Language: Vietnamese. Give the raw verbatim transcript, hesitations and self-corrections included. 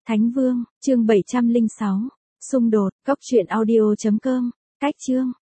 Thánh Vương, chương bảy trăm lẻ sáu. Xung đột, góc truyện audio chấm com. Cách chương.